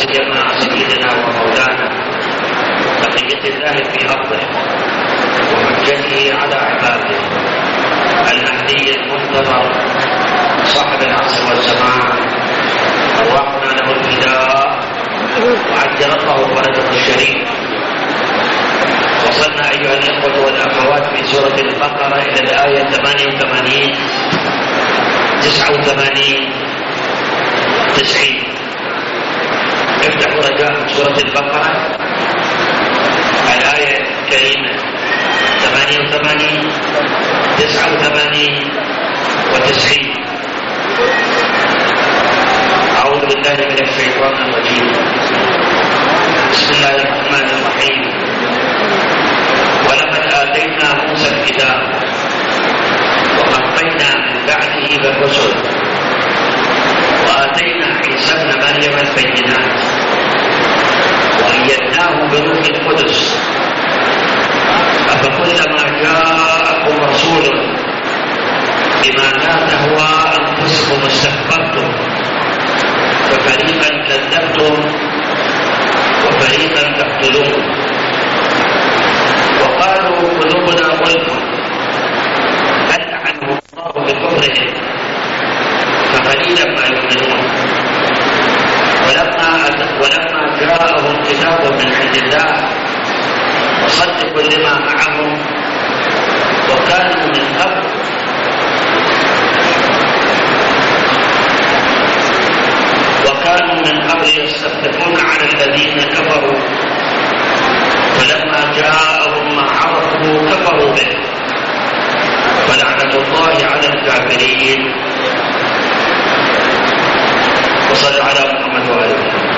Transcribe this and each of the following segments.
سيما سيدنا ومولانا بقية الله في أرضه وحجته على عباده المهدي المنتظر صاحب العصر والزمان أرواحنا له الفداء وعجل الله ولده الشريف. وصلنا أيها الإخوة والأخوات في سورة البقرة إلى الآية 88 89 90. افتحوا رجاء سورة البقرة الآية الكريمة 88 89 و90. أعوذ بالله من الشيطان الرجيم. بسم الله الرحمن الرحيم. ولقد آتينا موسى الكتاب وقفينا من بعده بالرسل وآتينا عيسى ابن مريم البينات وأيدناه بروح القدس أفكلما جاءكم رسول بما لا تهوى أنفسكم استكبرتم ففريقا كذبتم وفريقا تقتلون وقالوا قلوبنا غلف بل لعنهم الله بكفرهم فقليلا ما يؤمنون ولما جاءهم كتاب من عند الله مصدق لما معهم وكانوا من قبل يستفتحون على الذين كفروا فلما جاءهم ما عرفوا كفروا به فلعنة الله على الكافرين. وصلوا على محمد وآل محمد.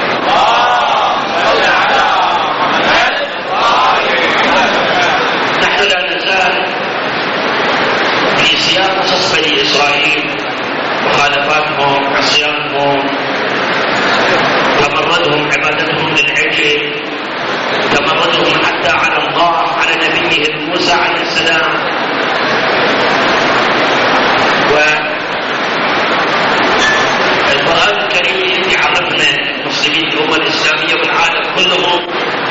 نحن لا نزال في سياق قصص بني إسرائيل مخالفاتهم عصيانهم تمردهم عبادتهم للعجل تمردهم حتى على الله على نبيه موسى عليه السلام. والقرآن الكريم يعرفنا المسلمين في الأمة الإسلامية والعالم كلهم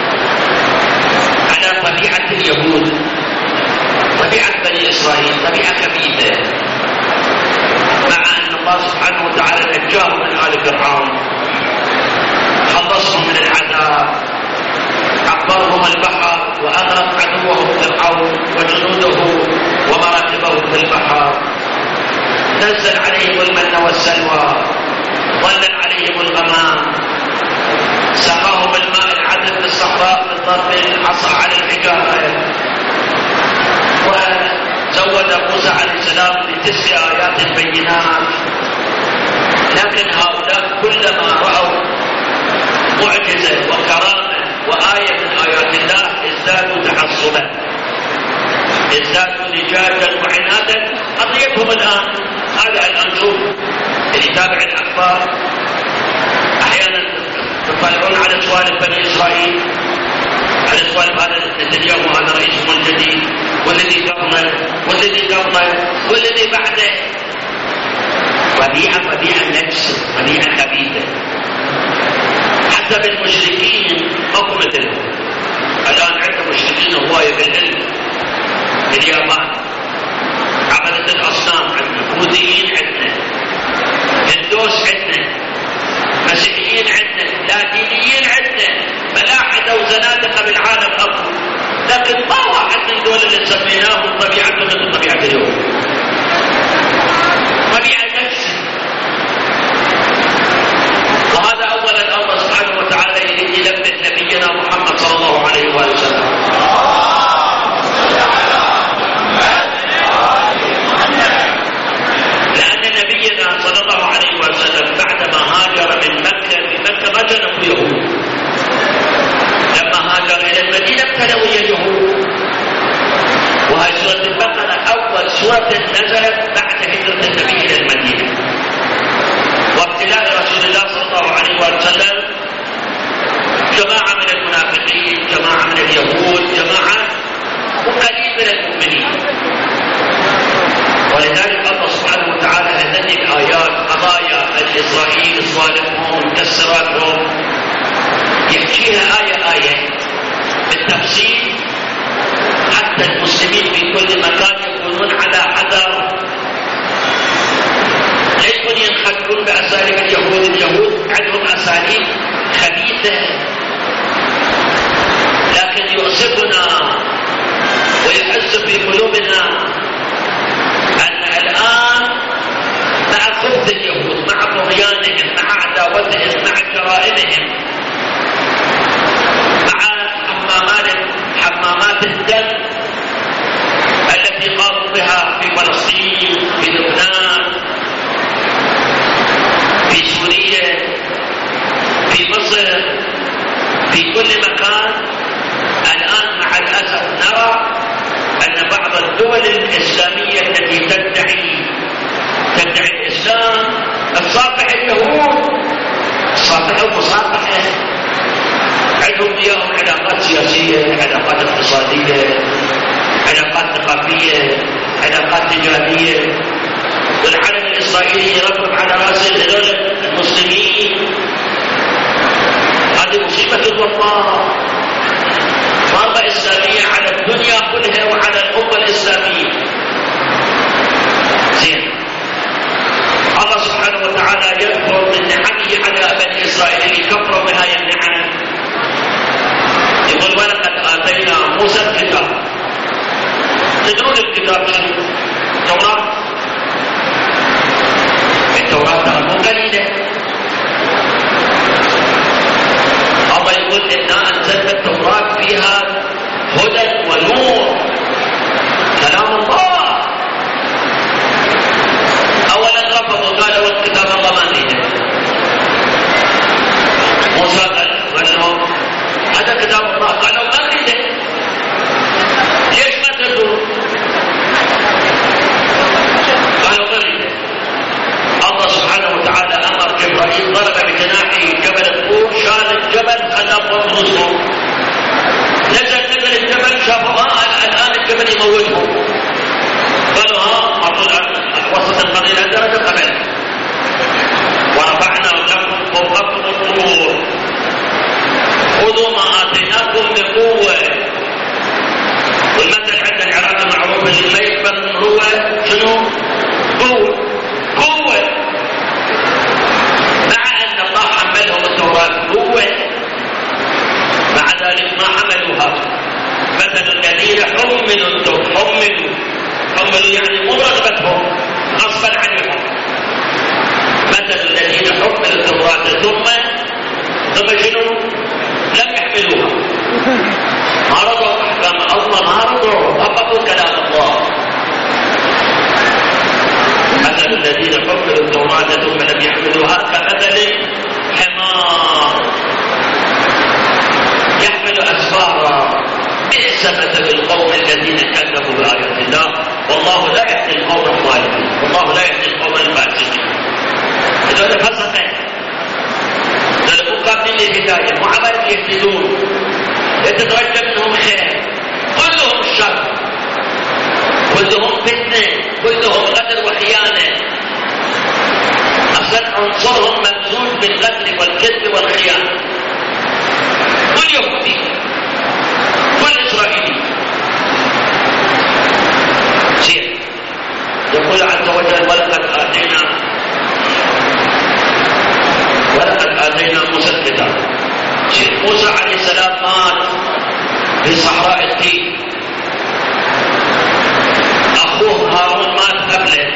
على طبيعة اليهود طبيعة بني إسرائيل طبيعة خبيثة مع أن الله سبحانه وتعالى نجاهم من آل فرعون خلصهم من العذاب عبرهم البحر وأغرق عدوهم فرعون وجنوده ومراكبهم في البحر نزل عليهم المن والسلوى ظلل عليهم الغمام سقاهم الماء العذب في الصحراء من ضرب العصا على الحجارة وزود موسى عليه السلام ب9 آيات بينات. لكن هؤلاء كلما رأوا معجزة وكرامة وآية من آيات الله ازدادوا تعصبا ازدادوا لجاجا وعنادا. قضيتهم الآن هذا الآن شوف اللي يتابع الأخبار أحيانا يطلعون على سوالف بني إسرائيل على سوالف هذا نتنياهو هذا رئيسهم الجديد والذي قبله والذي بعده. طبيعة نفس طبيعة خبيثة حتى بالمشركين ماكو مثلهم. الآن عندنا مشركين هواية بالعلم اليابان عبدة الأصنام عندنا بوذيين عندنا هندوس عندنا مسيحيين عندنا لاتينيين عندنا ملاحدة وزنادقة بالعالم أكبر. لكن ما واحد من دول اللي سميناهم طبيعته مثل طبيعة اليوم طبيعة نفس. وهذا أولا الله سبحانه وتعالى يلبس نبينا محمد صلى الله عليه وآله وسلم. لأن نبينا صلى الله عليه وسلم بعدما هاجر من مكة بمكة ما جنبوا اليهود. لما هاجر إلى المدينة ابتلوا اليهود. وهي سورة البقرة أول سورة بالتفصيل حتى المسلمين في كل مكان يكونون على حذر، لا يكون ينخدعون بأساليب اليهود. اليهود عندهم أساليب خبيثة، لكن يؤسفنا ويحس في قلوبنا أن الآن مع خبث اليهود، مع طغيانهم، مع عداوتهم، مع جرائمهم، مع حمامات الدم التي قاموا بها في فلسطين، في لبنان، في سوريا، في مصر، في كل مكان. الآن مع الأسف نرى أن بعض الدول الإسلامية التي تدعي الإسلام تصافح اليهود، تصافح ومصافحة، عندهم وياهم علاقات سياسية، علاقات اقتصادية، علاقات ثقافية، علاقات تجارية، والعالم الإسرائيلي يرفض على رأس هذول المسلمين. هذه مصيبة والله، ضربة إسلامية على الدنيا كلها وعلى الأمة الإسلامية. زين، الله سبحانه وتعالى يذكر من نعمه على بني إسرائيل اللي كفروا بهاي النعم، يقول ولقد آتينا موسى الكتاب. تدرون الكتاب شنو؟ التوراة ترى مو قليلة. الله يقول إنا أنزلنا التوراة فيها هدى ونور، كلام الله. أولا رفضوا قالوا والكتاب الله ما نريده. موسى قال لهم هذا كتاب الله، قالوا ما نريده. ليش ما تدرون؟ قالوا ما نريده. الله سبحانه وتعالى أمر جبرائيل، ضرب بجناحه جبل الطور، شال الجبل خلاه فوق رؤوسهم. نزل نزل الجبل، شافوا الآن الجبل يموتهم. قالوا مرضوا وسط القضية درجة قبل. ورفعنا لكم فوقكم الطور خذوا ما آتيناكم بقوة. والمثل عند العراق المعروف اللي ما يقبل هو شنو؟ قوة. مع أن الله حملهم التوراة قوة، مع ذلك ما حملوها. مثل الذين حملوا يعني مو رغبتهم، غصبا عنهم. مثل الذين حملوا التوراة ثم شنو؟ لم يحملوها، ما رضوا أحكام الله، ما رضوا، طبقوا كلام الله. مثل الذين حملوا التوراة ثم لم يحملوها كمثل حمار يحمل أسفارا، بئس مثل القوم الذين كذبوا بآيات الله، والله لا يهدي القوم الظالمين، والله لا يهدي القوم الفاسقين. هذول فسقة، هذول مو قابلين للهداية، مو عمل يهتدون، يتترجى منهم خير، كلهم شر، كلهم فتنة، كلهم غدر وخيانة. أصلا عنصرهم ممزوج بالغدر والكذب والخيانة. كل يهودي، كل إسرائيلي. زين، يقول عز وجل ولقد آتينا موسى الكتاب. موسى عليه السلام مات في صحراء التيه، أخوه هارون مات قبله،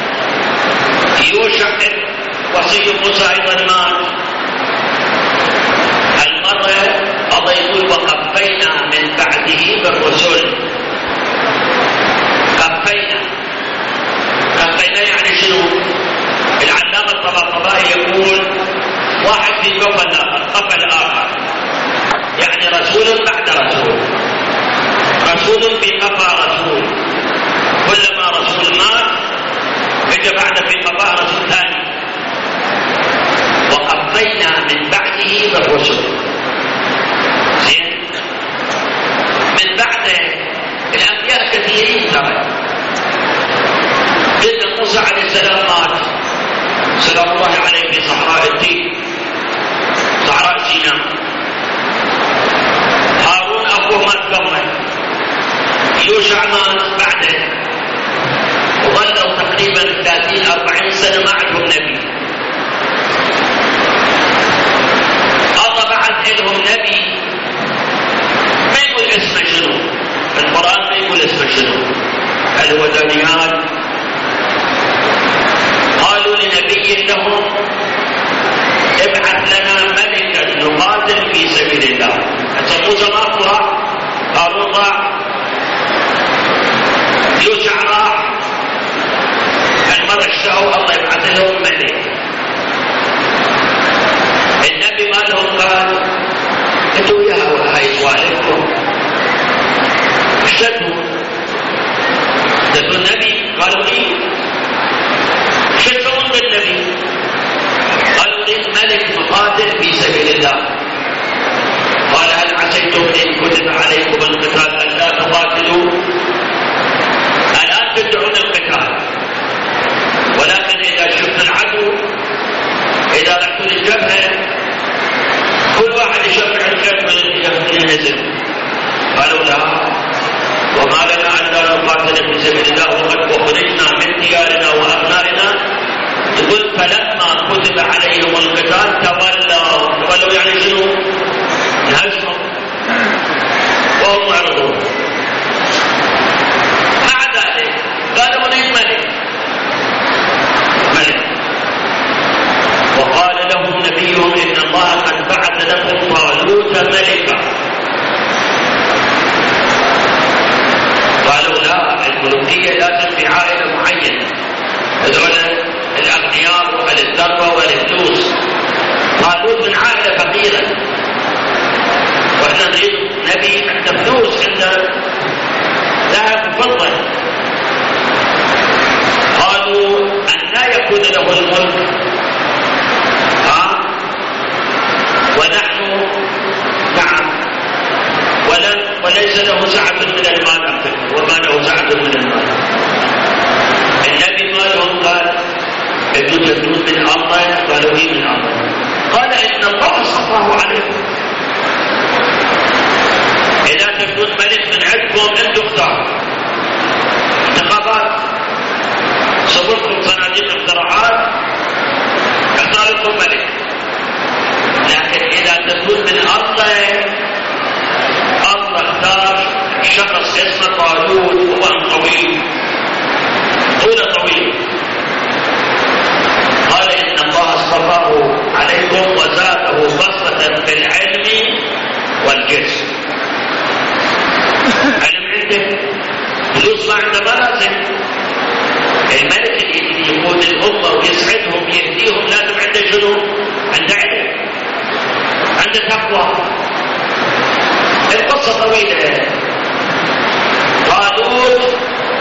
يوشع وصي موسى أيضا مات. المرة الله يقول وقفينا من بعده بالرسل. قفينا يعني شنو؟ العلامة الطباطبائي يقول واحد في قفى الآخر، يعني رسول بعد رسول، رسول في قفى رسول. كلما رسول مات اجى بعد في قفاه رسول ثاني. وقفينا من بعده بالرسل. زين، من بعده الأنبياء كثيرين ترى. سيدنا موسى عليه السلام مات سلام الله عليه في صحراء التيه، صحراء سيناء. هارون أخوه الله. قال هل عسيتم إن كتب عليكم القتال أن لا تقاتلوا؟ الآن تدعون القتال، ولكن إذا شفت العدو، إذا رحتوا للجبهة كل واحد يشبع الكلب من ينهزم. قالوا لا، وما لنا أن لا نقاتل في سبيل الله وقد أخرجنا من ديارنا وأبنائنا. يقول فلما كتب عليهم القتال تولوا يعني شنو؟ نهزموا وهم معرضون. مع ذلك قالوا نريد ملك، وقال لهم نبيهم إن الله قد بعث لكم طالوت ملكا. قالوا لا، الملوكية لازم في عائلة معينة، هذول الأغنياء وأهل الثروة وأهل الفلوس. طالوت من عائلة فقيرة، وإحنا نريد نبي عنده فلوس، عنده ذهب وفضة. قالوا أن لا يكون له الملك ونحن نعم وليس له سعة من المال، وما له سعة من المال. النبي قالهم قال انتم تبنون من الله؟ قالوا لي من الله. قال ان الله اصطفاه عليكم، اذا تبنون ملك من عندكم انتم اختاروا انتخابات، صبرتم صناديق اختراعات، اختار لكم ملك. لكن إذا تكون من الله اختار شخص اسمه طالوت، هو طويل طويل. قال إن الله اصطفاه عليكم وزاده بسطة في العلم والجسم. علم عنده، فلوس ما عنده منازل. الملك اللي يقود الأمة ويسعدهم يهديهم لازم عنده شنو؟ عنده علم، عنده تقوى. القصة طويلة. طالوت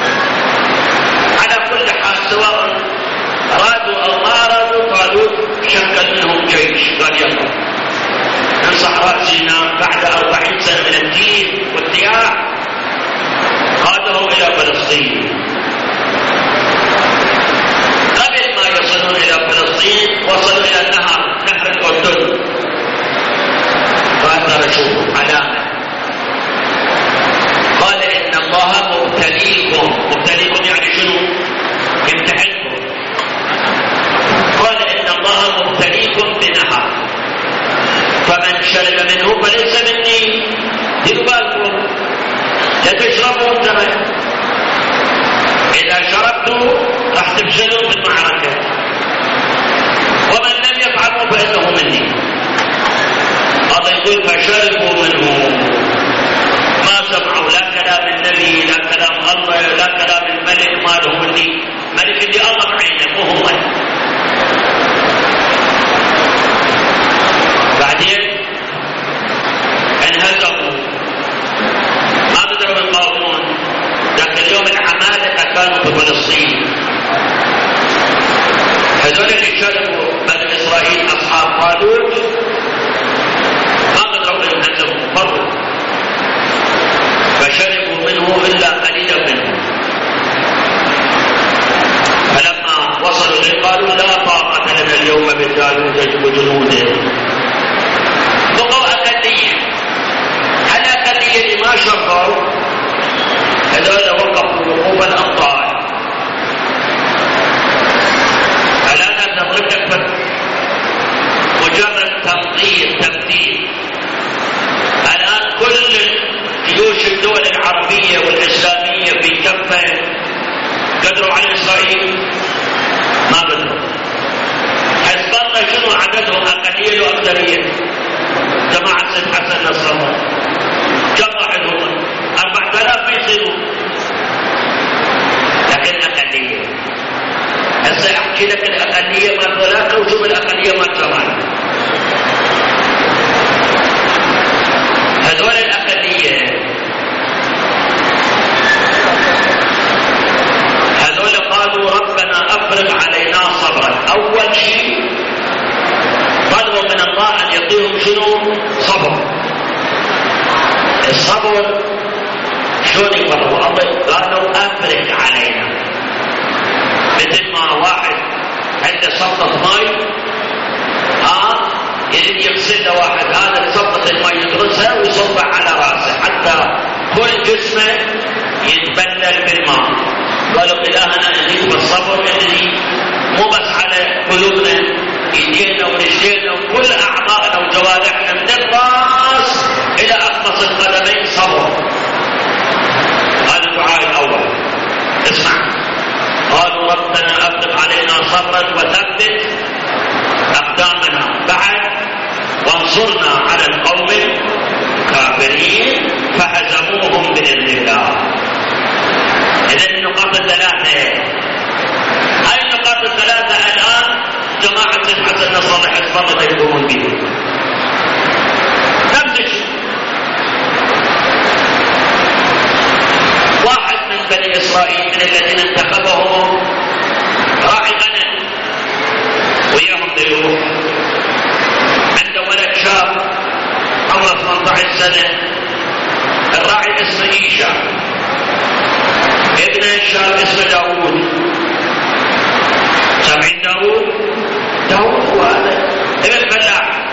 على كل حال سواء رادوا أو ما رادوا، طالوت شكل منهم جيش. قال يلا من صحراء سيناء بعد 40 سنة من الدين والديار قادهم إلى فلسطين. قبل ما يصلون إلى فلسطين وصلوا إلى نهر الأردن. فأثر شوفوا علامة، قال إن الله مبتليكم يعني شنو؟ يمتحنكم. قال إن الله مبتليكم بنهر، فمن شرب منه فليس مني. ديروا بالكم لا تشربوا الدم، إذا شربتوا راح تفشلوا في المعركة، ومن لم يفعلوا فإنه مني. هذا يقول فشربوا منه، ما سمعوا لا كلام النبي لا كلام الله لا كلام الملك، ما له مني. ملك اللي الله بعينه مو هو. بعدين انهزموا، ما قدروا يقاومون. ذاك اليوم العمالقة كانوا في فلسطين. هذول اللي شربوا بني إسرائيل أصحاب طالوت ما قدروا ينهزموا، فروا، فشربوا منه إلا قليلا منه. فلما وصلوا إليه قالوا لا طاقة لنا اليوم بجالوت وجنوده. بقوا أقلية. الأقلية اللي ما شربوا هذول وقفوا وقوف الأبطال. الآن نضرب مجرد تمثيل. الآن كل جيوش الدول العربية والإسلامية في كفة قدروا على إسرائيل؟ ما قدروا. حزب الله شنو عددهم؟ أقلية وأكثرية. جماعة سيد حسن نصر الله كم واحد هم؟ 4000 يصيروا، لكن أقلية. هسه أحكي لك الأقلية مال ثلاثة وشوف الأقلية مال 8. هذول الأقلية هذول قالوا ربنا أفرغ علينا صبرا. أول شيء طلبوا من الله أن يعطيهم شنو؟ صبر. الصبر شلون يفرغ؟ قالوا افرغ علينا. مثل ما واحد عنده صفطة ماء يريد يغسل له واحد هذا صفطة الماء يدرسها ويصبها على راسه حتى كل جسمه يتبلل بالماء. قالوا إلهنا نزيد بالصبر نزيد مو بس على قلوبنا، ايدينا ورجلينا وكل اعضائنا وجوارحنا من الراس الى اقمص القدمين صبر. هذا الدعاء الاول. اسمع، قالوا ربنا افرغ علينا صبرا وثبت اقدامنا بعد وانصرنا على القوم الكافرين فهزموهم باذن الله. اذا النقاط الثلاثه، هاي النقاط الثلاثه الان جماعه الحسن نصر حزب الله يقومون بها. نفس الشيء واحد من بني اسرائيل من الذين انتخبهم راعي غنم وياهم ضيوف، عنده ولد شاب عمره 18 سنه، الراعي اسمه ايشا، ابن الشاب اسمه داوود. سامعين داوود؟ داوود هو هذا ابن الفلاح.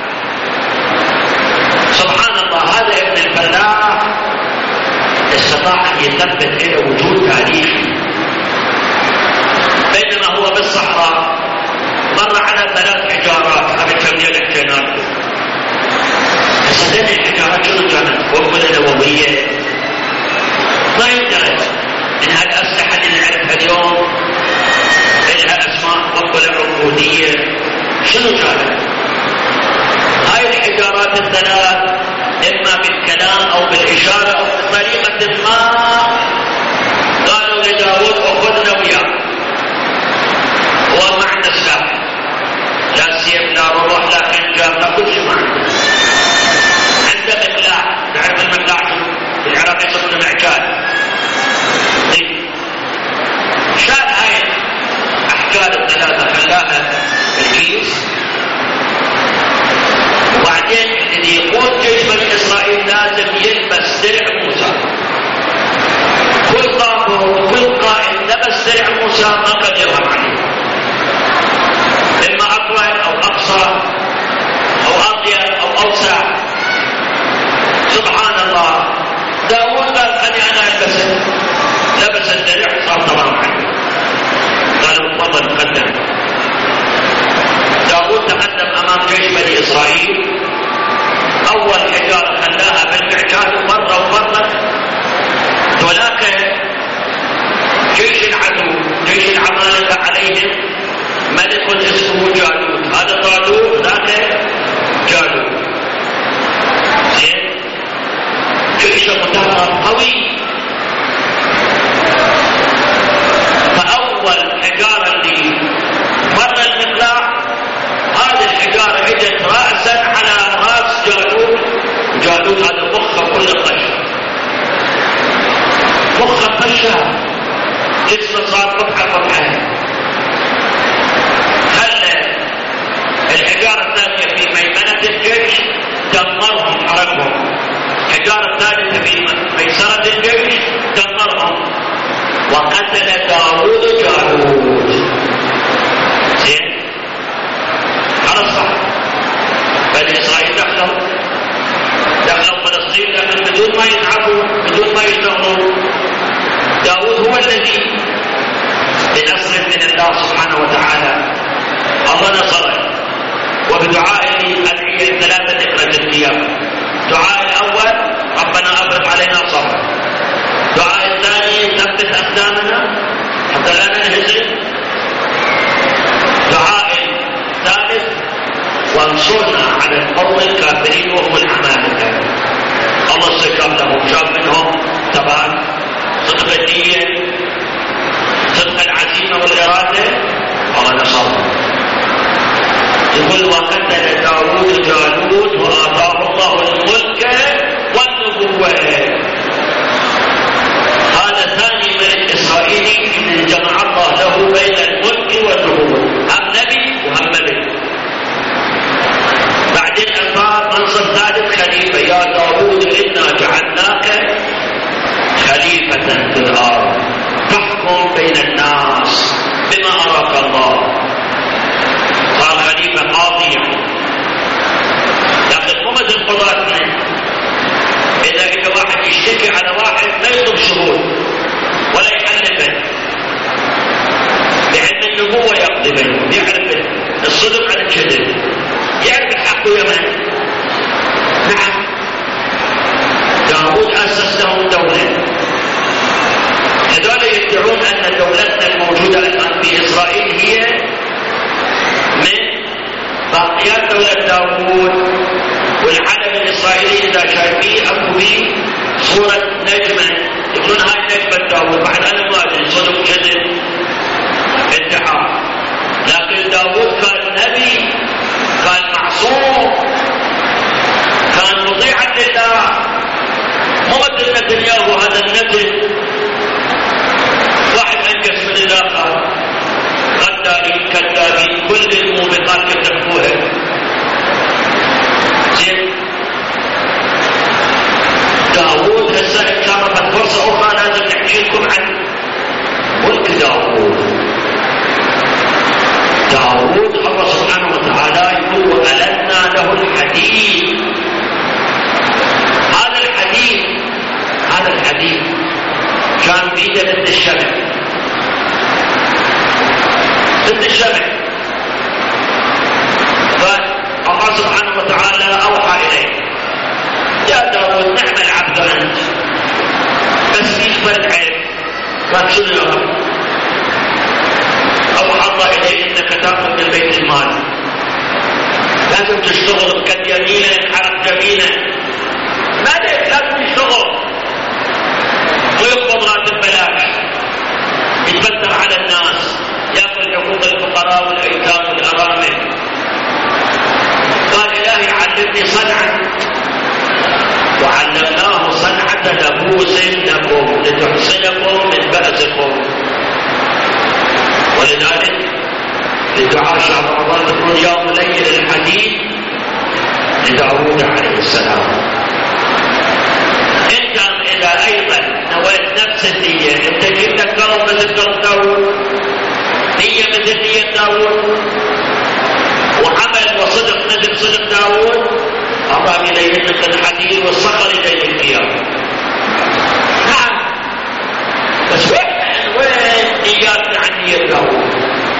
سبحان الله، هذا ابن الفلاح استطاع ان يثبت له وجود تاريخي. بينما هو بالصحراء مر على 3 حجارات، هذا كم يحكي لكم. هذه الحجارات شنو كانت؟ قنبله نوويه؟ ما يدرس ان هالاسلحه اللي نعرفها اليوم لها اسماء قنبله عقوديه. شنو كانت؟ هاي الحجارات الثلاث اما بالكلام او بالاشاره او بطريقه ما قالوا لداود اخذنا وياه، هو ما عنده سلاح، لا سيف لا رمح لا خنجر لا كل شيء ما عنده. عنده مقلاع، نعرف المقلاع في العراق يسمونه معجال. شال هاي احجار الثلاثه خلاها بالكيس، وبعدين الذي يقود جيش بني اسرائيل لازم يلبس درع موسى. كل ضابط وكل قائد لبس درع موسى ما كان يرهم عليه، اما اطول او اقصر او اضيق او اوسع. سبحان الله، داوود قال خلي انا البسه، لبس الدرع صار تمام عليه. قالوا تفضل قدم. داوود تقدم امام جيش بني اسرائيل، اول حجاره خلاها بالمعجال مره ومره تلاقى جيش العدو، جيش العمالقه عليهم ملك اسمه جالوت. هذا طالوت ذاك جالوت. زين، جيش مدرب قوي. فاول حجاره اللي مر المقلاع، هذه الحجاره اجت راسا على راس جالوت. جالوت هذا مخه كله قشر، مخه قشر، جسمه صار قطعه. خلى الحجاره الثانيه في ميمنه الجيش دمرهم، حرقهم. الحجاره الثالثه في ميسره الجيش دمرهم، وقتل داوود جالوت. زين، على الصح بني اسرائيل دخلوا فلسطين لكن بدون ما يتعبوا، بدون ما يشتغلوا. داوود هو الذي بنصر من الله سبحانه وتعالى الله نصره، وبدعاء الادعيه الثلاثه نقرا الثياب. دعاء الاول ربنا افرغ علينا صبرا، دعاء الثاني ثبت اقدامنا حتى لا ننهزم، دعاء الثالث وانصرنا على القوم الكافرين وهم العمالقه. الله استجاب لهم، شاف منهم ثبات، صدق النيه، صدق العزيمه والاراده، الله نصرهم. يقول وقتل قضاتنا إذا إجا واحد يشتكي على واحد ما يطلب شهود ولا يحلفه، بعلم النبوة يقضي بينهم، يعرف الصدق عن الكذب، يعرف الحق ويمن. نعم، داود أسس لهم دولة. هذول يدعون أن دولتنا الموجودة الآن في إسرائيل هي من باقيات دولة داود، والعلم الإسرائيلي إذا شايفيه أكو فيه صورة نجمة، يقولون هاي نجمة داود. بعد أنا ما أدري صدق كذب ادعاء، لكن داود كان نبي، كان معصوم، كان مطيعا لله، مو مثل نتنياهو هذا النتن واحد أنجز من الآخر، غدارين كذابين كل الموبقات يتركوها. زين، داود هسه كانت فرصة أخرى لازم نحكي لكم عن ملك داود. داود الله سبحانه وتعالى يقول وألنا له الحديد. هذا الحديد كان بيده ضد الشمع، فالله سبحانه وتعالى أوحى إليه يا داود نعم العبد أنت، بس فيك فرد عيب. قال شنو يا رب؟ أوحى الله إليه إنك تأخذ من بيت المال، لازم تشتغل بكد يمينك حرف جميلك، لازم تشتغل ويقبض راتب بلاش، يتبذر على الناس، ياكل حقوق الفقراء والايتام والارامل. قال الهي علمني صنعا وعلمناه صنعة لبوس لكم لتحصنكم من بأسكم. ولذلك لدعاء شهر رمضان يقول يوم ليل الحديد لداود عليه السلام. انت اذا ايضا نويت نفس النية، انت جبت كرم مثل كرم داود، نية مثل نية داود، وعمل وصدق مثل صدق داود، أضاف إليه مثل الحديد والصخر إليه القيام. نعم، بس وين نياتنا عن نية داود؟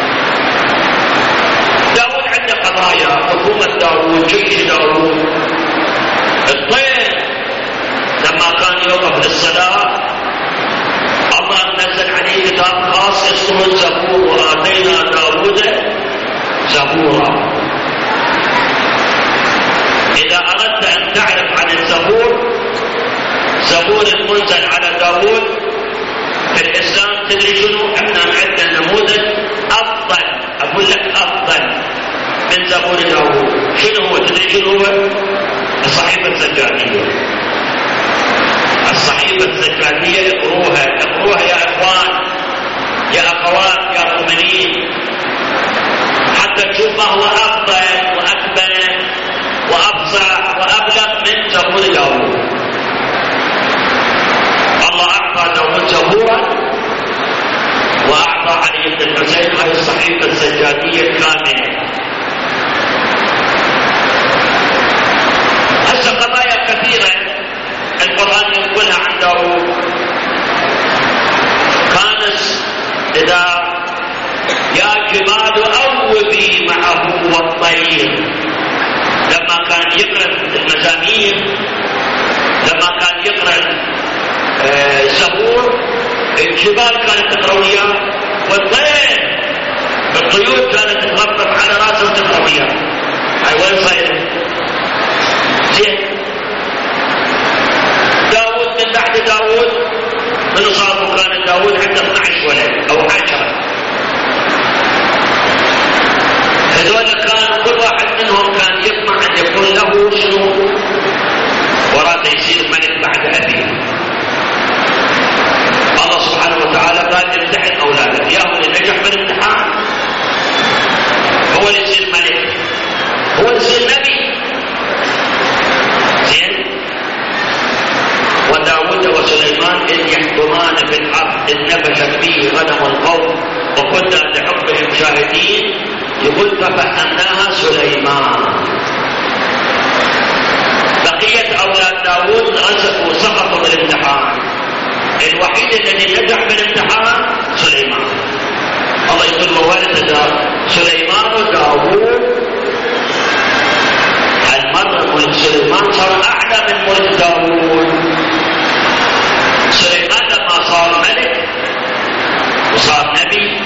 داود عنده قضايا، حكومة داود، جيش داود، الطير لما كان يوقف للصلاة الله نزل عليه كتاب خاص اسمه الزبور، وآتينا داود زبورا. إذا أردت أن تعرف عن الزبور، زبور المنزل على داود في الإسلام، تدري شنو؟ احنا عندنا نموذج أفضل، أقول لك أفضل من زبور داود. شنو هو؟ تدري شنو هو؟ الصحيفة الزكاتية. الصحيفة الزكاتية اقروها يا إخوان، يا أخوات، يا مؤمنين، حتى تشوف ما هو أفضل وأكبر وأبصع وأبلغ من زبور داود. الله أعطى داود زبورا وأعطى علي بن الحسين هذه الصحيفة الزكاتية كاملة. هسه قضايا كثيرة القرآن يقولها عن داود. كانت إذا يا جبال أوبي معه والطير، لما كان يقرأ المزامير، لما كان يقرأ الزبور، الجبال كانت تقرأ وياه، والطير الطيور كانت تتغطف على راسه وتقرأ وياه. هاي وين صايره؟ زين، داود من بعد داود من صار؟ كان داود عنده 12 ولد أو 10. هذول كان كل واحد منهم كان يطمع أن يكون له شنو؟ وراثة، يصير ملك بعد أبيه. الله سبحانه وتعالى قال امتحن أولادك، يا من نجح بالامتحان هو اللي يصير ملك، هو اللي يصير نبي. زين، وداود وسليمان إذ يحكمان في الحق إذ نفشت فيه غنم القوم وكنا لحكمهم شاهدين. يقول ففهمناها سليمان. الوحيد الذي نجح بالامتحان سليمان. الله يقول وولد سليمان داوود. هالمرة ملك سليمان صار أعلى من ملك داوود. سليمان لما صار ملك وصار نبي،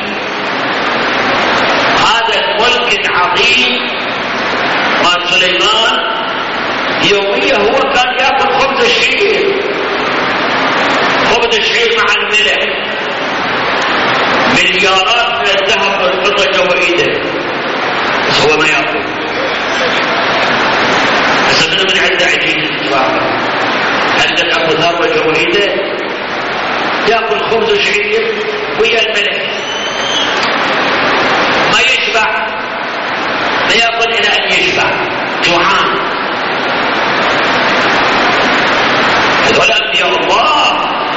هذا الملك العظيم مال سليمان يوميا هو كان ياكل خبز الشعير، خبز الشعير مع الملح، مليارات من الذهب والفضة جوا ايده، بس هو ما ياكل. هسه من عنده عجين عنده ابو ثروه جوا ايده ياكل خبز وشعير ويا الملح، ما يشبع، ما ياكل الى ان يشبع، جوعان. هذول انبياء الله،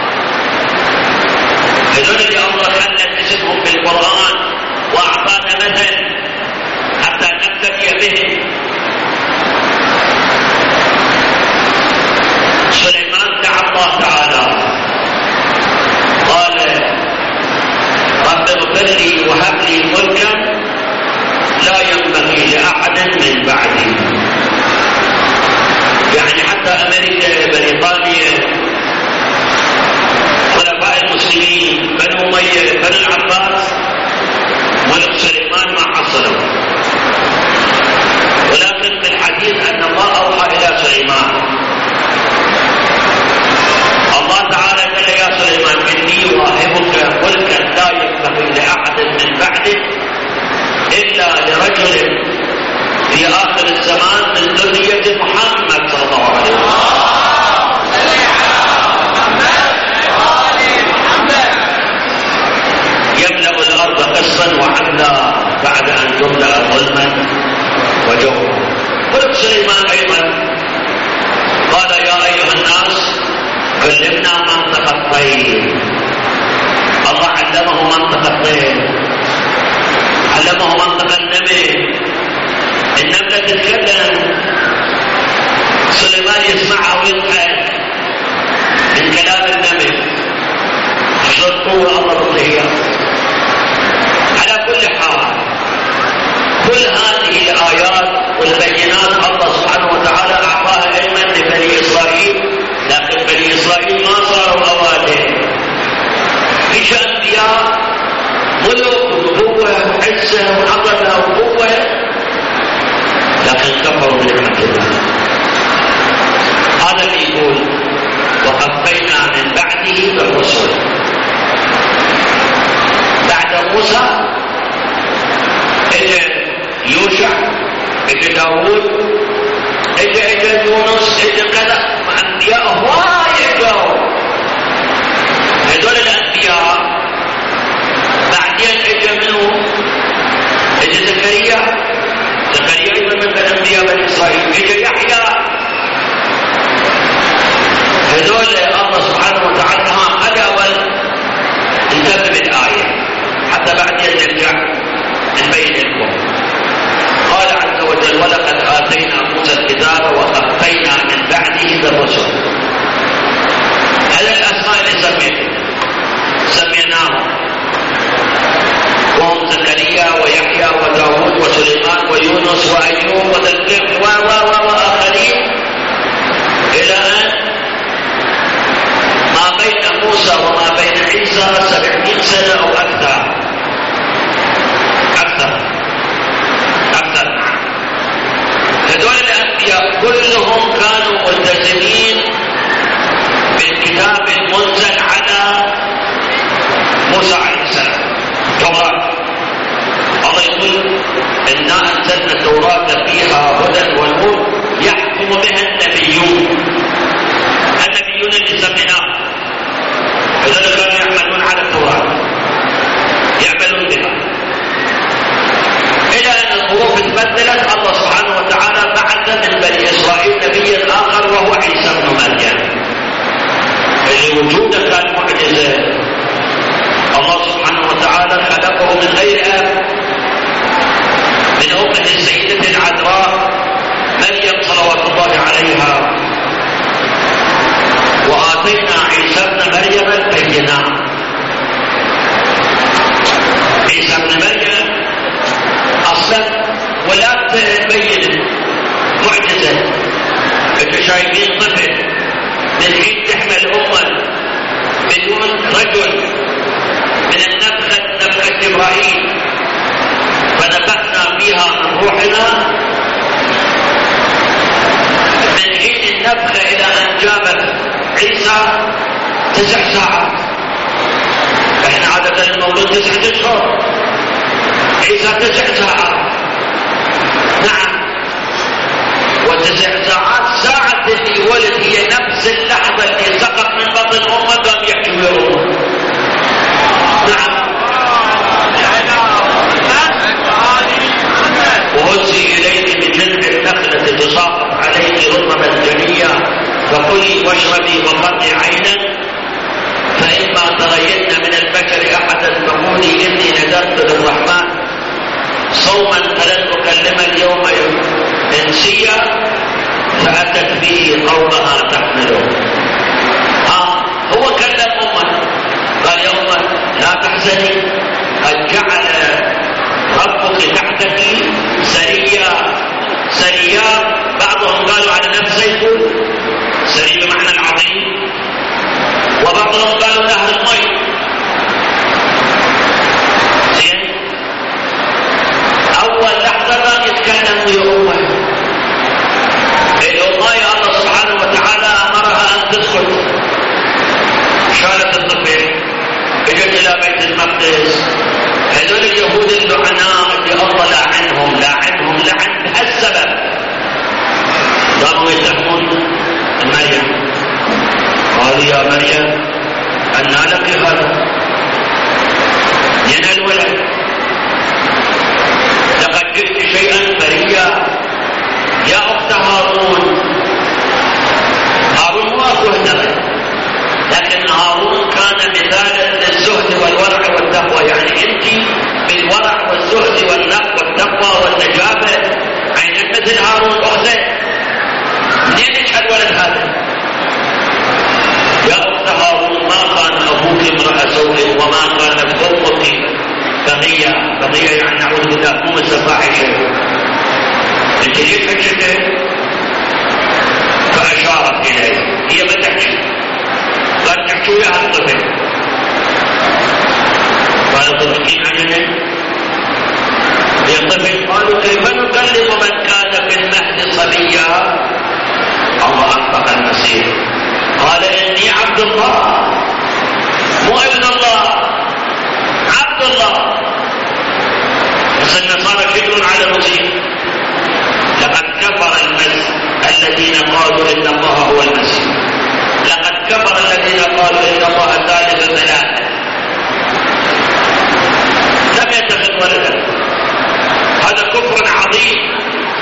هذول اللي الله خلى اسمهم بالقران واعطانا مثل حتى نقتدي بهم. سليمان دعا الله تعالى قال رب اغفر لي وهب لي ملكا لا ينبغي لاحد من بعدي. يعني حتى امريكا، بريطانيا، خلفاء المسلمين، بنو اميه، بنو العباس، ملك سليمان ما حصلوا. ولكن في الحديث ان الله اوحى الى سليمان، الله تعالى قال يا سليمان اني واهبك ملكا لا ينبغي لاحد من بعدك الا لرجل في اخر الزمان من ذريه محمد صلى الله عليه وسلم. يملا الارض قسطا وعدلا بعد ان تملا ظلما وجورا. ملك سليمان ايضا قال يا ايها الناس علمنا منطق الطير. الله علمه منطق الطير، علمه منطق النمل. النملة تتكلم، سليمان يسمعها ويضحك من كلام النمل. شو القوة الله بالطير. على كل حال كل هذه الآيات والبينات الله سبحانه وتعالى أعطاها علما لبني إسرائيل، لكن بني إسرائيل ما صاروا أوادم. إيش أنبياء ملك وقوة وعزة وعظمة وقوة، لكن كفروا بنعمة الله. هذا اللي يقول وقفينا من بعده بالرسل. بعد موسى اجى يوشع، اجى داوود، اجى يونس، اجى كذا، انبياء هواي اجوا. هذول الانبياء بعدين اجى منهم اجى زكريا ايضا من انبياء بني اسرائيل، اجى يحيى. هذول الله سبحانه وتعالى هذا اول انتبه بالايه حتى بعدين نرجع نبين لكم. قال عز وجل ولقد آتينا موسى الكتاب وقفينا من بعده بالرسل. هذا الأسماء اللي سميناهم وهم زكريا ويحيى وداود وسليمان ويونس وأيوب وذكر وآخرين إلى أن ما بين موسى وما بين عيسى 700 سنة أو أكثر. هذول الأنبياء كلهم كانوا ملتزمين بالكتاب المنزل على موسى عليه السلام، التوراة. الله يقول إنا أنزلنا التوراة فيها هدى ونور يحكم بها النبيون اللي سميناهم. هذول كانوا يعملون على التوراة، يعملون بها إلى أن الظروف تبدلت. الله سبحانه وتعالى بعث من بني إسرائيل نبيا آخر وهو عيسى بن مريم، اللي وجوده كان معجزة. الله سبحانه وتعالى خلقه من غير أب، من أمه السيدة العذراء مريم صلوات الله عليها. وآتينا شايفين طفل من حين تحمل أمه بدون رجل من نفخة جبرائيل فنفخنا فيها من روحنا، من حين النفخة إلى أن جابت عيسى 9 ساعات. فإن عادة المولود 9 أشهر، عيسى 9 ساعات. نعم، و9 ساعات ساعة اللي ولد هي نفس اللحظة اللي سقط من بطن أمه قام يحكي ويروح. نعم، وهزي إليك بجذع النخلة تساقط عليك رطبا جنيا فكلي واشربي وقري عينا، فإما ترين من البشر أحدا فقولي إني نذرت للرحمن صوما فلن أكلم اليوم إنسيا، فأتت به قومها تحمله. هو كلم أمه قال يا أمه لا تحزني، قد جعل ربك تحتك سريا. بعضهم قالوا على نفسه يقول سري بمعنى العظيم، وبعضهم قالوا نهر المي. زين، أول لحظة ما يتكلم بأمه الأمه الله سبحانه وتعالى أمرها أن تسكت، شالت الطفل اجت إلى بيت المقدس. هذول اليهود اللعناء اللي الله لاعنهم لعن بهالسبب قاموا يتهمون مريم، قالوا يا مريم أنى لك هذا من الولد، لقد جئت شيئا فريا. يا أخت هارون مو أخوه نبي، لكن هارون كان مثالا للزهد والورع والتقوى. يعني انت بالورع والزهد والتقوى والنجابه عينك مثل هارون اخته، منين لك الولد هذا؟ يا اخت هارون ما كان ابوك امرأ سوء وما كانت امك بغية يعني نعوذ بالله مو مثل فاحشه. انت ليش حجته؟ فاشارت اليه، هي ما تحكي، قال تحكي وياها الطفل. قالوا تبكين عننا يا طفل؟ قالوا كيف نكلم من كان في المهد صبيا؟ الله أنطق المسيح قال إني عبد الله، مو ابن الله، عبد الله. بس النصارى كبرون على المسيح. لقد كفر الذين قالوا إن الله هو المسيح، لقد كفر الذين قالوا إن الله ثالث ثلاثة، لم يتخذ ولدا. هذا كفر عظيم.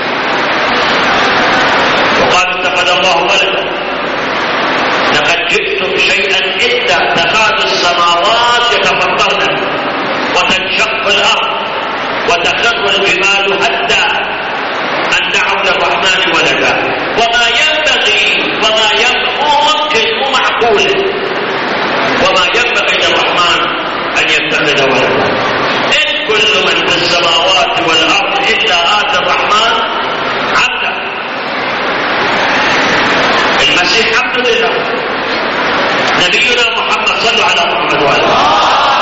وقالوا اتخذ الله ولدا. لقد جئتم شيئا إدا تكاد السماوات يتفطرن وتنشق الأرض وتخر الجبال هدا أن دعوا للرحمن ولدا وما ينبغي مو ممكن مو معقول وما ينبغي للرحمن أن يتخذ ولدا. إن كل من في السماوات والأرض إلا آتى الرحمن عبدا. المسيح عبد لله، نبينا محمد صلى على محمد وآله.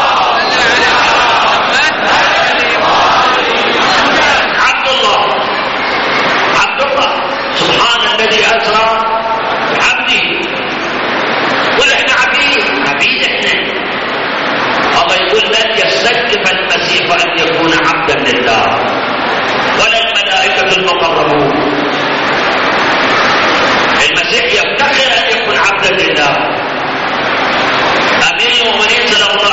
عبد الله سبحان الذي أسرى عبده. قل احنا عبيد احنا. الله يقول لن يستكف المسيح أن يكون عبدا لله ولا الملائكة المقربون. المسيح يفتخر أن يكون عبدا لله. أمير المؤمنين صلى الله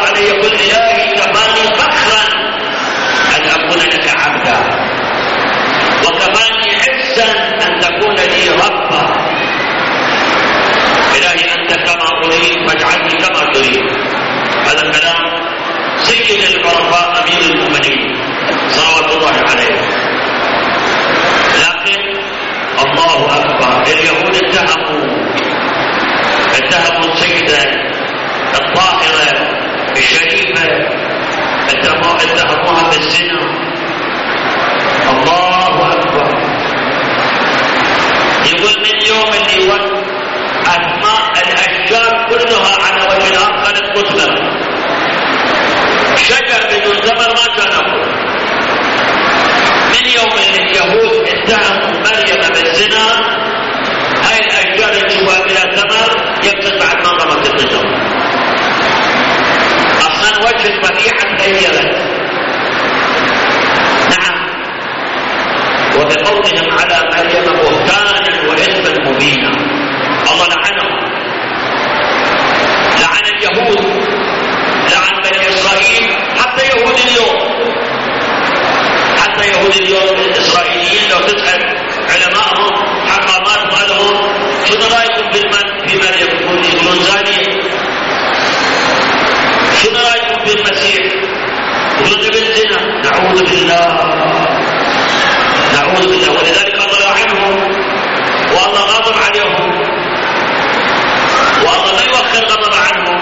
اليوم اللي أسماء الأشجار كلها على وجه الأرض كانت مثمرة. شجر بدون ثمر ما كان أقول. من يوم اللي اليهود اتهموا مريم بالزنا، هاي الأشجار اللي تشوفها بلا ثمر يبقى بعد ما رمت النجوم. أصلا وجه الطبيعة تغيرت. نعم. وبقولهم على مريم بهتانا وإثما مبينا. الله لعنهم، لعن اليهود، لعن بني إسرائيل، حتى يهود اليوم. حتى يهود اليوم الإسرائيليين لو تسأل علماءهم حقامات مالهم شنو رأيكم في مريم؟ يقولون زانية. شنو رأيكم في المسيح؟ يقولون ابن زنا. نعوذ بالله، نعوذ بالله. ولذلك الله لعنهم والله غاضب عليهم، والله لا يوخر غضب عنهم.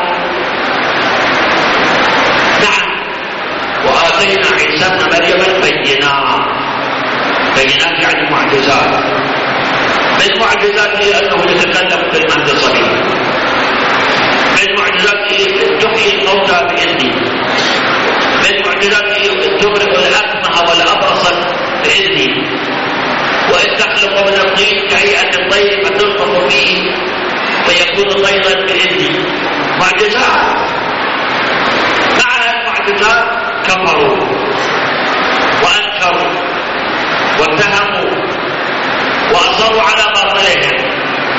نعم. وآتينا عيسى ابن مريم البينات. بينات يعني معجزات. من معجزاته أنه يتكلم في المهد الصغير. من معجزاته تحيي الموتى بإذنه. من معجزاته تبرئ الأكمه والأبرص بإذنه. وإن تخلق من الطين كهيئة الطير فتلقف فيه فيكون طيرا بإذنه. معجزات. مع المعجزات كفروا وأنكروا واتهموا وأصروا على باطلهم.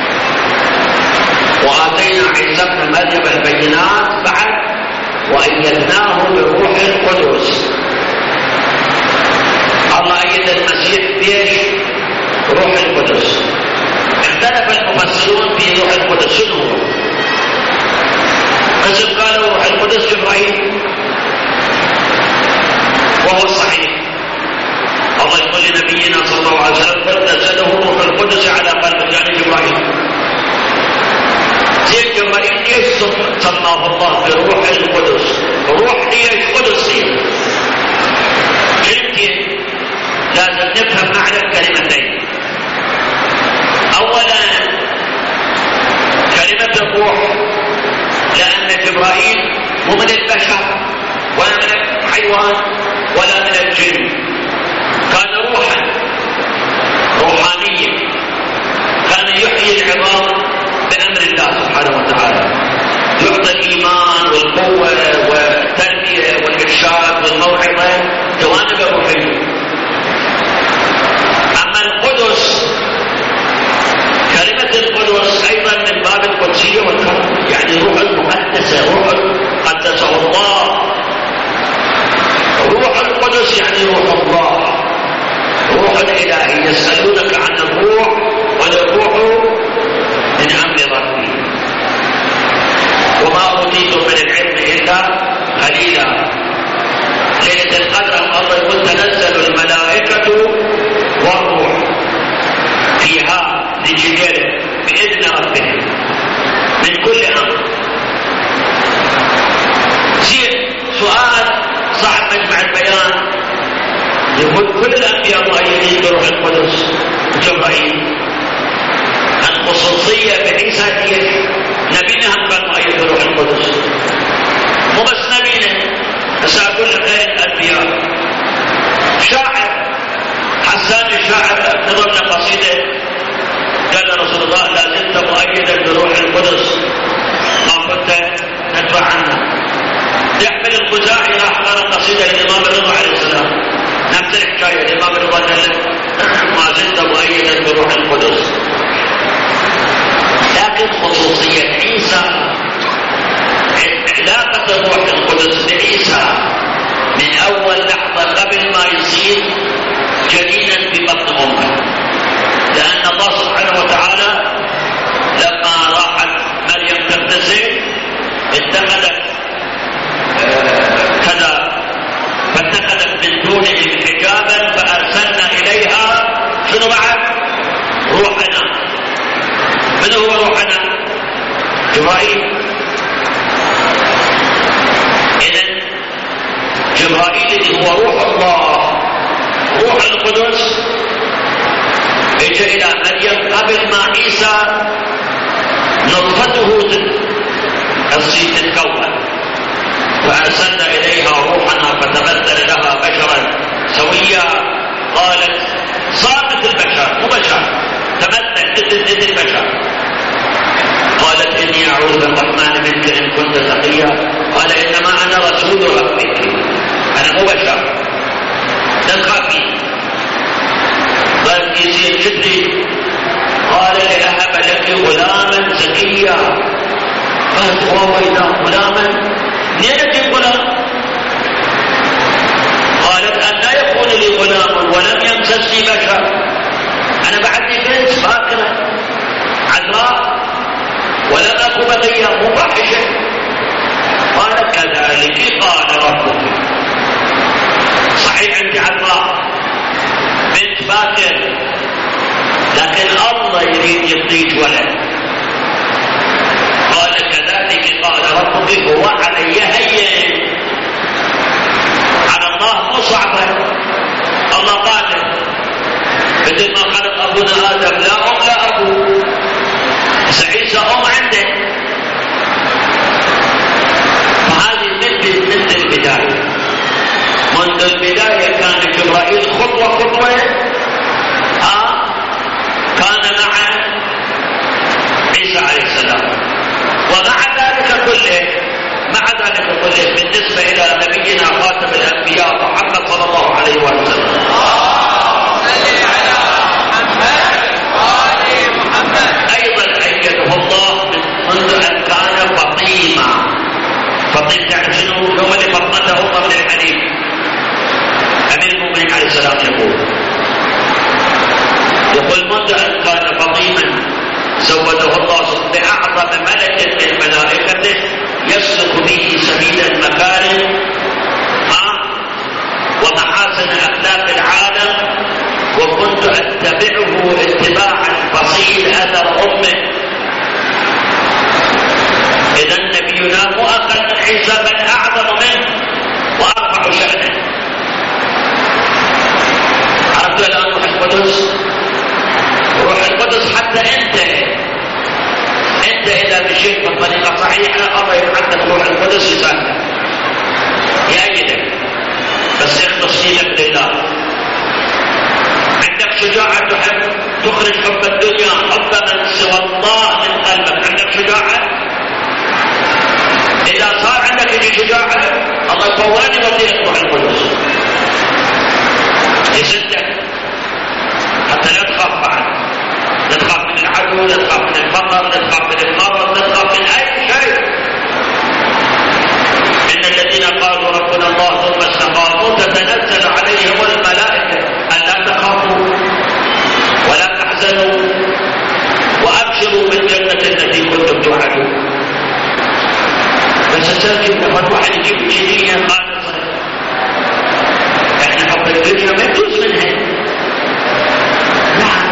وآتينا عيسى ابن مريم البينات بعد وأيدناه بالروح القدس. الله أيد المسيح بيش روح القدس. اختلف المفسرون في روح القدس شنو هو؟ قسم قالوا روح القدس جبرائيل، وهو الصحيح. الله يقول لنبينا صلى الله عليه وسلم فنزله روح القدس على قلبه، يعني جبرائيل. زين جبرائيل ليش سماه الله بروح القدس؟ روح هي قدسية. كلمتين لازم نفهم معنى الكلمتين. أولا كلمة الروح لأن جبرائيل مو من البشر ولا من الحيوان ولا من الجن، كان روحا روحانيا، كان يحيي العظام بأمر الله سبحانه وتعالى، يعطي الإيمان والقوة والتربية والإرشاد والموعظة جوانب روحية. أما القدس كلمة القدس أيضا من باب القدسية والكرم، يعني روح المقدسة، روح قدسه الله. روح القدس يعني روح الله، روح الإلهي. يسألونك عن الروح والروح من أمر ربي وما أوتيتم من العلم إلا قليلا. ليلة القدر الله يقول تنزل الملائكة والروح فيها لجبال بإذن ربهم من كل أمر. زين سؤال صاحب مجمع البيان يقول كل الأنبياء مؤيدين بروح القدس جبرائيل. الخصوصية بعيسى هي نبينا هم كان مؤيد بروح القدس، مو بس نبينا، بس أقول لك غير الأنبياء. شاعر حسان الشاعر نظر لقصيدة قال رسول الله لا زلت مؤيدا بروح القدس ما كنت تدفع عنها. يحمل الخزاعي راح قرأ قصيدة الإمام الرضا عليه السلام نفس الحكاية. الإمام الرضا قال ما زلت مؤيدا بروح القدس. لكن خصوصية عيسى علاقة الروح القدس بعيسى من أول لحظة قبل ما يصير جنينا في بطن أمه، لأن الله سبحانه وتعالى لما راحت مريم تغتسل اتخذت كذا فاتخذت من دونه حجابا فأرسلنا إليها شنو بعد؟ روحنا. من هو روحنا؟ جبرائيل. إذن جبرائيل اللي هو روح الله، روح القدس، اجى إلى مريم قبل ما عيسى الصين تتكون، فأرسلنا إليها روحنا فتمثل لها بشرا سويا. قالت صارت البشر، مو بشر، تمثل مثل البشر. قالت إني أعوذ بالرحمن منك إن كنت تقيا. قال إنما أنا رسول ربك، أنا مو بشر، لا تخافي. قالت يصير جدي. قال لأهب لك غلاما زكيا. قالت ووينا غلاما، منين أجيب غلام؟ قالت أن لا يكون لي غلام ولم يمسسني بشر، أنا بعدني بنت فاكرة عذراء ولم أكن بغيا مفحشة. قال كذلك قال ربك، صحيح عندي عذراء بنت فاكر، لكن الله يريد يعطيك ولد. قال كذلك قال ربك هو علي هين، على الله مو صعبة، الله قادر. مثل ما خلق أبونا آدم لا أم لا أبو، عيسى أم عنده. فهذه منذ البداية، منذ البداية كان جبرائيل خطوة خطوة كان مع عيسى عليه السلام. ومع ذلك كله بالنسبة إلى نبينا خاتم الأنبياء محمد صلى الله عليه وسلم، أيضا أيده الله منذ أن كان فطيما. فطيم يعني شنو؟ هو اللي فطنته قبل الحليب. أمير المؤمنين عليه السلام يقول منذ أن كان فطيما زوده الله بأعظم ملك من ملائكته يسلك به سبيل المكارم ومحاسن أخلاق العالم، وكنت أتبعه اتباعا فصيل أثر أمه. إذا نبينا مؤخر من عيسى بل أعظم منه وأرفع شأنه. عرفت الآن روح القدس؟ روح القدس حتى أنت إذا مشيت بالطريقة صحيحة الله يبعثك روح القدس يساعدك يأيدك، بس يخلص لك لله. عندك شجاعة تحب تخرج حب الدنيا، حب من سوى الله من قلبك، عندك شجاعة. إذا صار عندك هذه شجاعة الله يقواني وديك روح القدس يسدك حتى لا تخاف بعد، لا تخاف من العدو، لا تخاف من الفقر، لا تخاف من المرض، لا تخاف من أي شيء. إن الذين قالوا ربنا الله ثم استقاموا تتنزل عليهم الملائكة ألا تخافوا ولا تحزنوا وأبشروا بالجنة التي كنتم توعدون. بس السلك لما الواحد يجيب جدية خالصة، احنا حب الدنيا ما يجوز منها. نعم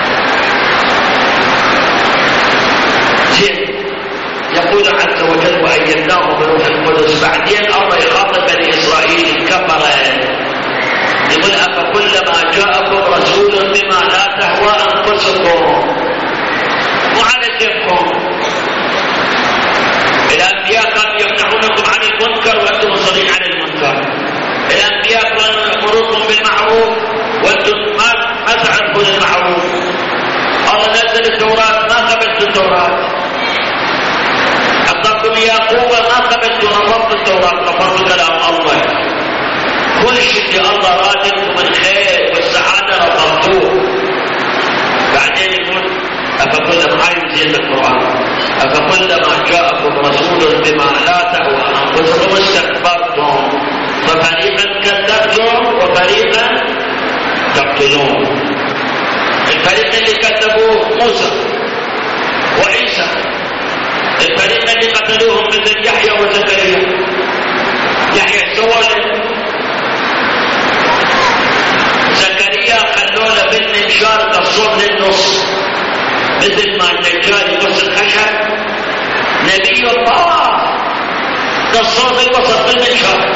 يقول عز وجل وأيدناه بروح القدس. بعدين الله يخاطب بني إسرائيل الكفرة يقول أفكلما جاءكم رسول بما لا تهوى أنفسكم، مو على كيفكم. الأنبياء كانوا يمنعونكم عن المنكر وأنتم مصرين عن المنكر. الأنبياء كانوا يأمرونكم بالمعروف وأنتم ما تعرفون المعروف. الله نزل التوراة ما قبلتوا التوراة، أعطاكم يا قوة ما قبلتوا، رفضتوا التوراة، رفضتوا كلام الله. كل شيء اللي الله رادكم من الخير والسعادة رفضتوه. بعدين يقول أفكلما يزيد القرآن أفكلما جاءكم رسول بما لا تهوى أنفسكم استكبرتم ففريقا كذبتم وفريقا تقتلون. الفريق اللي كذبوه موسى وعيسى، الفريق اللي قتلوهم مثل يحيى وزكريا. يحيى سوى زكريا خلونا بالمنشار قصوه للنص مثل ما النجار يقص الخشب. نبي الله قصوه في الوسط بالمنشار.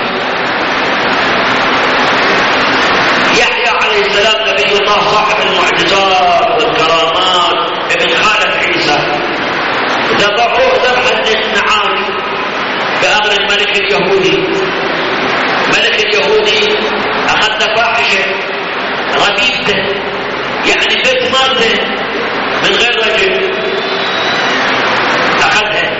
يحيى عليه السلام نبي الله صاحب المعجزات والكرامات ابن خالد عيسى، ذبحوه ذبحا للنعام الملك اليهودي. الملك اليهودي أخذ فاحشة ربيبته، يعني بيت مرته من غير رجل، أخذها.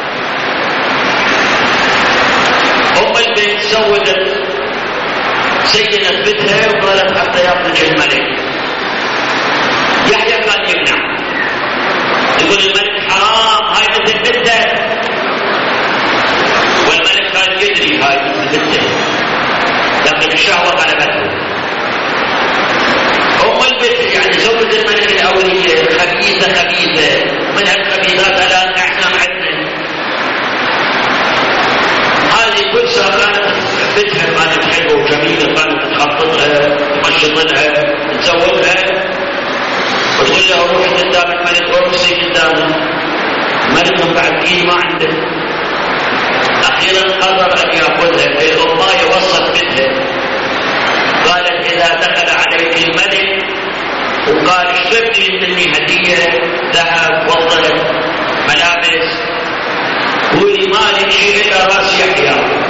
البنت سودت سيدت بيتها وقالت حتى يخرج الملك. يحيى كان يمنع، يقول الملك حرام، هاي مثل بنته، والملك كان يدري هاي مثل بنته، لكن الشهوة غلبته. البنت يعني زوجة الملك الأولية خبيثة من هالخبيثات الآن احنا عندنا. هذه كل سنة كانت بنتها كانت حلوة وجميلة، كانت تخططها تمشطلها تزوجها وتقول له روح قدام الملك ورقصي قدامه. الملك من بعد دين ما عنده، أخيرا قرر أن يأخذها. الأماية وصت بنتها قالت إذا دخل عليك الملك وقال اشتري لي مني هدية ذهب فضة ملابس، قولي مالك شيء إلى راس يحيى.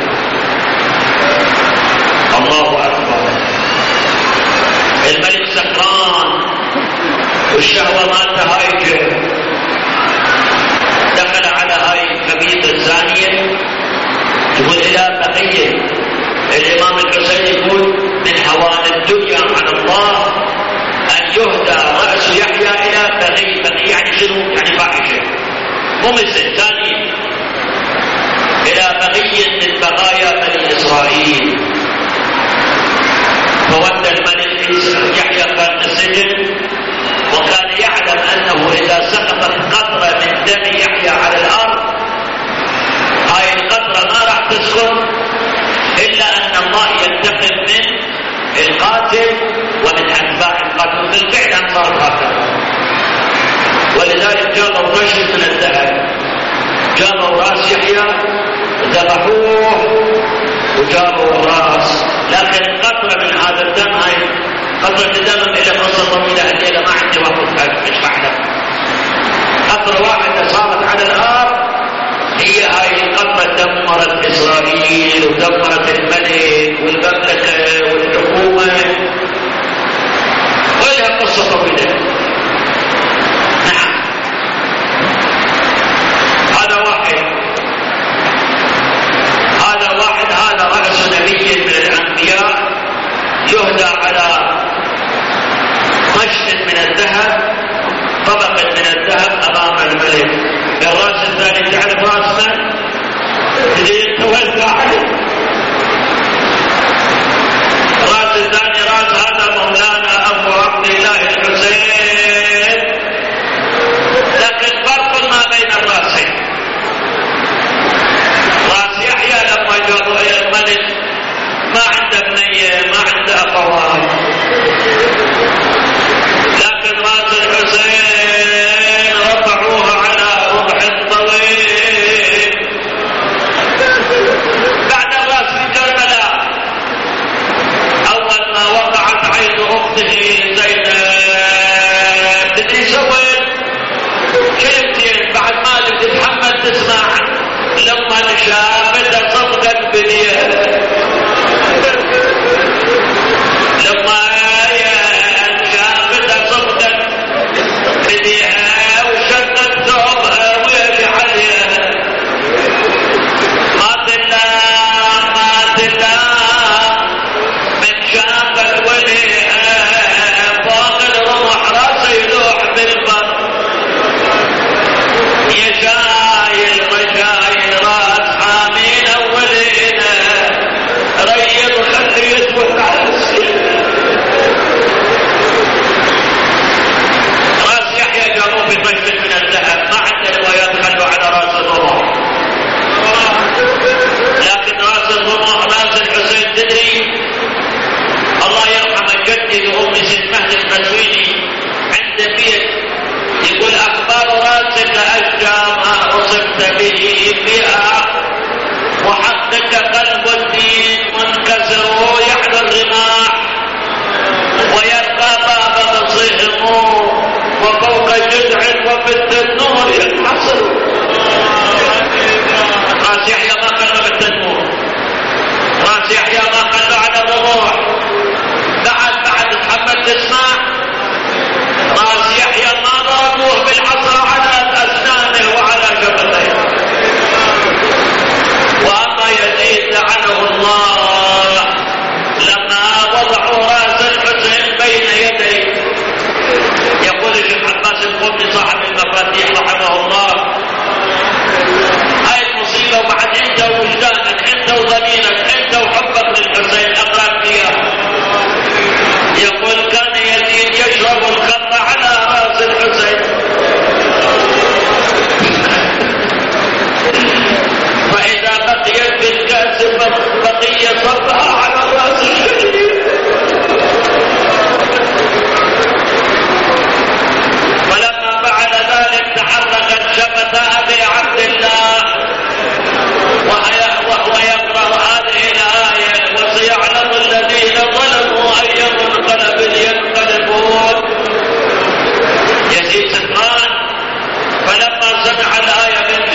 الله أكبر. الملك سكران والشهوة مالته هايجة، دخل على هاي الخبيثة الزانية يقول إلى بقية. الإمام الحسين يقول من حوان الدنيا على الله أن يهدى رأس يحيى إلى بقي يعني شنو؟ يعني فاحشة مو مثل ثاني، إلى بقية من بقايا بني إسرائيل. فودى الملك يحيى كان السجن، وكان يعلم أنه إذا سقطت قطرة من دم يحيى على الأرض هاي القطرة ما راح تسقط إلا أن الله ينتقم من القاتل ومن أتباع القاتل. بالفعل صار هكذا، ولذلك جابوا رجل من الذهب، جابوا رأس يحيى ذبحوه وجابوا الرأس، لكن قطرة من هذا الدم، هاي قطرة الدم إلى قصة طويلة الليلة ما عندي وقت أشرح لك. قطرة واحدة صارت على الأرض هي هاي القطرة دمرت إسرائيل ودمرت الملك والمملكة والحكومة، ولها قصة طويلة. نعم، هذا واحد هذا رأس نبي من الأنبياء يهدى على مشط من الذهب، طبقة من الذهب أمام الملك. الرأس الثاني تعرف رأس من؟ اللي توزع عليه. الرأس الثاني رأس هذا مولانا أبو عبد الله الحسين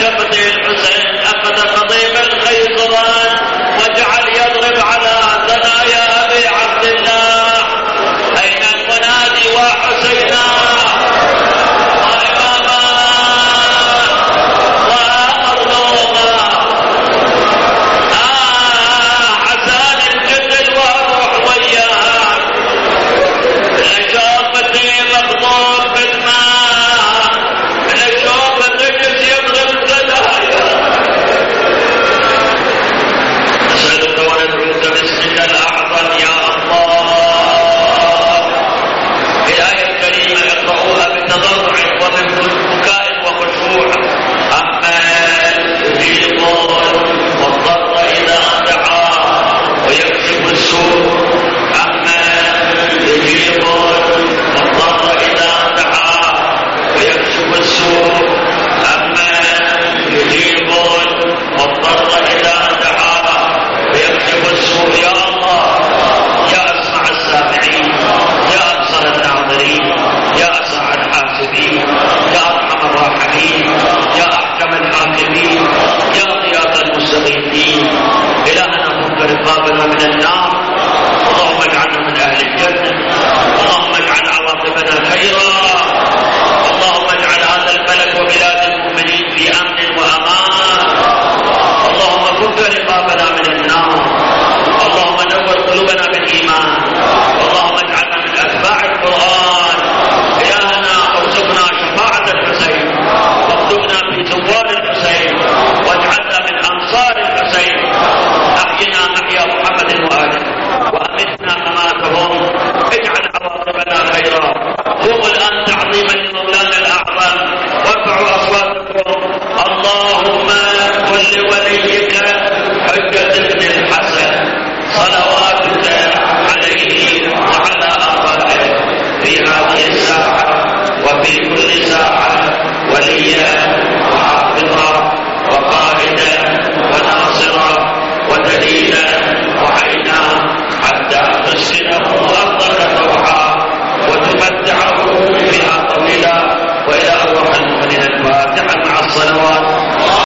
شفتي الحسين أخذ قضيب الخيزران وجعل يضرب على ثنايا أبي عبد الله. أين المنادي وحسينا وإماما وأرنوما حسان الجدل وأروح وياك لشوفتي مخضوب بالماء لشوفتي جز يضرب ثنايا. نسألك وندعوك باسمك الأعظم يا الله. الآية الكريمة اقرأوها بتضرع ومن بكاء وخشوع. أمن يجيب والضر إذا دعاه ويكشف السوء. أمن يجيب والضر إذا دعاه ويكشف السوء. أمن يجيب والضر إذا دعاه ويكشف السوء. يا الله يا أسمع السامعين يا أبصر الناظرين يا أسرع الحاسبين يا أرحم الراحمين يا أحكم الحاكمين يا غياث المستغيثين. إلهنا فك رقابنا من النار